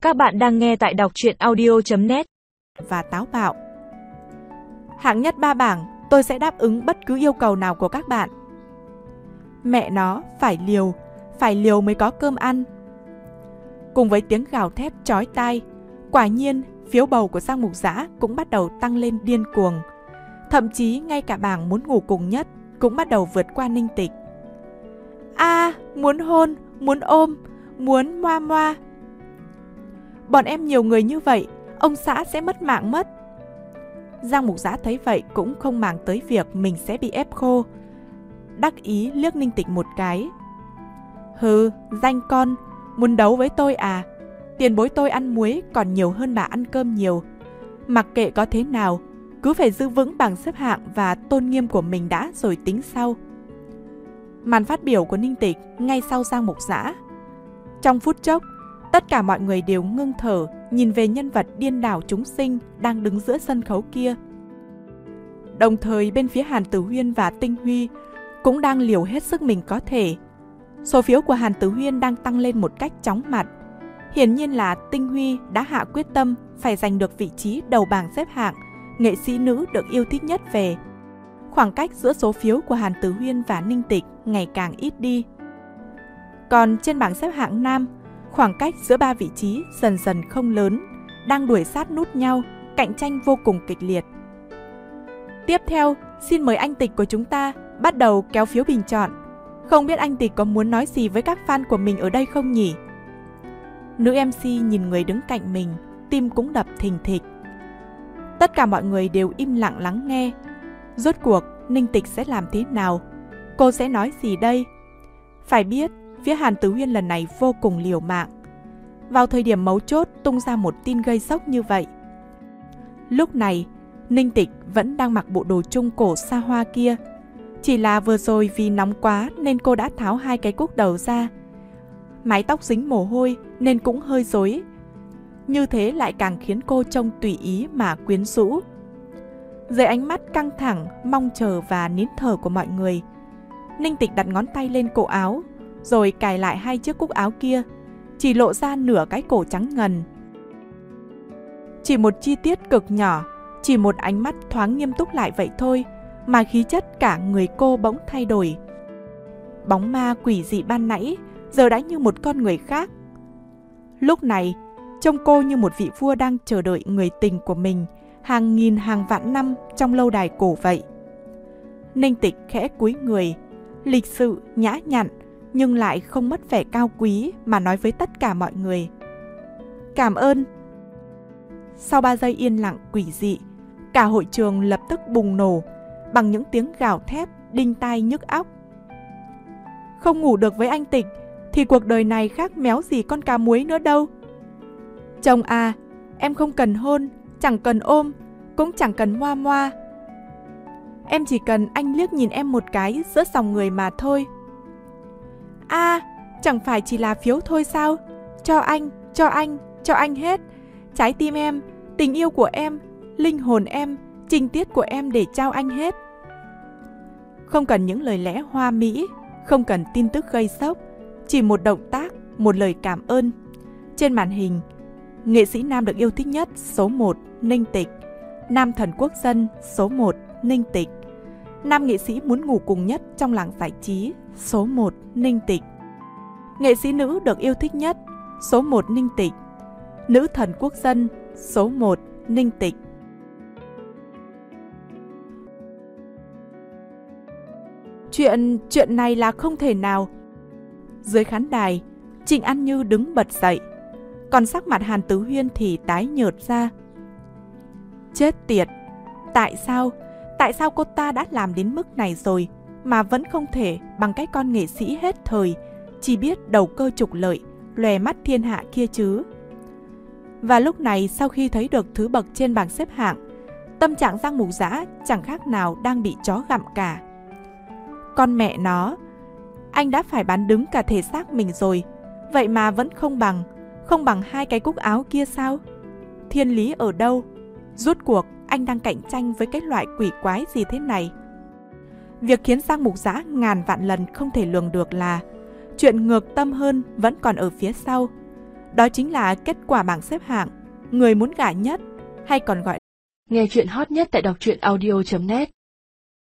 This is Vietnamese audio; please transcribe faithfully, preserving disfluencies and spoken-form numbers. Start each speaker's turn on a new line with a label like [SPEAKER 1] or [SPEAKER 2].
[SPEAKER 1] Các bạn đang nghe tại đọc truyện audio chấm net.
[SPEAKER 2] Và táo bạo. Hạng nhất ba bảng, tôi sẽ đáp ứng bất cứ yêu cầu nào của các bạn. Mẹ nó, phải liều, phải liều mới có cơm ăn. Cùng với tiếng gào thét chói tai, quả nhiên phiếu bầu của Giang Mục Dã cũng bắt đầu tăng lên điên cuồng. Thậm chí ngay cả bảng muốn ngủ cùng nhất cũng bắt đầu vượt qua Ninh Tịch. A, à, muốn hôn, muốn ôm, muốn moa moa. Bọn em nhiều người như vậy, ông xã sẽ mất mạng mất. Giang Mục Dã thấy vậy cũng không màng tới việc mình sẽ bị ép khô. Đắc ý liếc Ninh Tịch một cái. Hừ, danh con, muốn đấu với tôi à? Tiền bối tôi ăn muối còn nhiều hơn bà ăn cơm nhiều. Mặc kệ có thế nào, cứ phải giữ vững bảng xếp hạng và tôn nghiêm của mình đã rồi tính sau. Màn phát biểu của Ninh Tịch ngay sau Giang Mục Dã. Trong phút chốc, tất cả mọi người đều ngưng thở nhìn về nhân vật điên đảo chúng sinh đang đứng giữa sân khấu kia. Đồng thời bên phía Hàn Tử Huyên và Tinh Huy cũng đang liều hết sức mình có thể. Số phiếu của Hàn Tử Huyên đang tăng lên một cách chóng mặt. Hiển nhiên là Tinh Huy đã hạ quyết tâm phải giành được vị trí đầu bảng xếp hạng nghệ sĩ nữ được yêu thích nhất về. Khoảng cách giữa số phiếu của Hàn Tử Huyên và Ninh Tịch ngày càng ít đi. Còn trên bảng xếp hạng nam, khoảng cách giữa ba vị trí dần dần không lớn, đang đuổi sát nút nhau, cạnh tranh vô cùng kịch liệt. Tiếp theo, xin mời anh Tịch của chúng ta bắt đầu kéo phiếu bình chọn. Không biết anh Tịch có muốn nói gì với các fan của mình ở đây không nhỉ? Nữ em xê nhìn người đứng cạnh mình, tim cũng đập thình thịch. Tất cả mọi người đều im lặng lắng nghe. Rốt cuộc, Ninh Tịch sẽ làm thế nào? Cô sẽ nói gì đây? Phải biết, phía Hàn Tử Huyên lần này vô cùng liều mạng. Vào thời điểm mấu chốt tung ra một tin gây sốc như vậy. Lúc này, Ninh Tịch vẫn đang mặc bộ đồ trung cổ xa hoa kia. Chỉ là vừa rồi vì nóng quá nên cô đã tháo hai cái cúc đầu ra. Mái tóc dính mồ hôi nên cũng hơi rối. Như thế lại càng khiến cô trông tùy ý mà quyến rũ. Dưới ánh mắt căng thẳng, mong chờ và nín thở của mọi người, Ninh Tịch đặt ngón tay lên cổ áo, rồi cài lại hai chiếc cúc áo kia, chỉ lộ ra nửa cái cổ trắng ngần. Chỉ một chi tiết cực nhỏ, chỉ một ánh mắt thoáng nghiêm túc lại vậy thôi, mà khí chất cả người cô bỗng thay đổi. Bóng ma quỷ dị ban nãy giờ đã như một con người khác. Lúc này, trông cô như một vị vua đang chờ đợi người tình của mình hàng nghìn hàng vạn năm trong lâu đài cổ vậy. Ninh Tịch khẽ cúi người, lịch sự, nhã nhặn, nhưng lại không mất vẻ cao quý mà nói với tất cả mọi người. Cảm ơn. Sau ba giây yên lặng quỷ dị, cả hội trường lập tức bùng nổ bằng những tiếng gào thét đinh tai nhức óc. Không ngủ được với anh Tịch thì cuộc đời này khác méo gì con cá muối nữa đâu. Chồng à, em không cần hôn, chẳng cần ôm, cũng chẳng cần moa moa. Em chỉ cần anh liếc nhìn em một cái giữa dòng người mà thôi. A, à, chẳng phải chỉ là phiếu thôi sao? Cho anh, cho anh, cho anh hết. Trái tim em, tình yêu của em, linh hồn em, tình tiết của em để trao anh hết. Không cần những lời lẽ hoa mỹ, không cần tin tức gây sốc, chỉ một động tác, một lời cảm ơn. Trên màn hình, nghệ sĩ nam được yêu thích nhất số một, Ninh Tịch. Nam thần quốc dân số một, Ninh Tịch. Nam nghệ sĩ muốn ngủ cùng nhất trong làng giải trí số một, Ninh Tịch. Nghệ sĩ nữ được yêu thích nhất số một, Ninh Tịch. Nữ thần quốc dân số một, Ninh Tịch. Chuyện, chuyện này là không thể nào. Dưới khán đài, Trịnh An Như đứng bật dậy, còn sắc mặt Hàn Tử Huyên thì tái nhợt ra. Chết tiệt, tại sao, tại sao cô ta đã làm đến mức này rồi mà vẫn không thể bằng cái con nghệ sĩ hết thời, chỉ biết đầu cơ trục lợi, lòe mắt thiên hạ kia chứ. Và lúc này sau khi thấy được thứ bậc trên bảng xếp hạng, tâm trạng Giang Mục Dã chẳng khác nào đang bị chó gặm cả. Con mẹ nó, anh đã phải bán đứng cả thể xác mình rồi, vậy mà vẫn không bằng, không bằng hai cái cúc áo kia sao? Thiên lý ở đâu? Rốt cuộc anh đang cạnh tranh với cái loại quỷ quái gì thế này? Việc khiến Giang Mục Dã ngàn vạn lần không thể lường được là chuyện ngược tâm hơn vẫn còn ở phía sau. Đó chính là kết quả bảng xếp hạng người muốn gả nhất, hay còn gọi
[SPEAKER 3] Nghe chuyện hot nhất tại đọc truyện audio chấm net.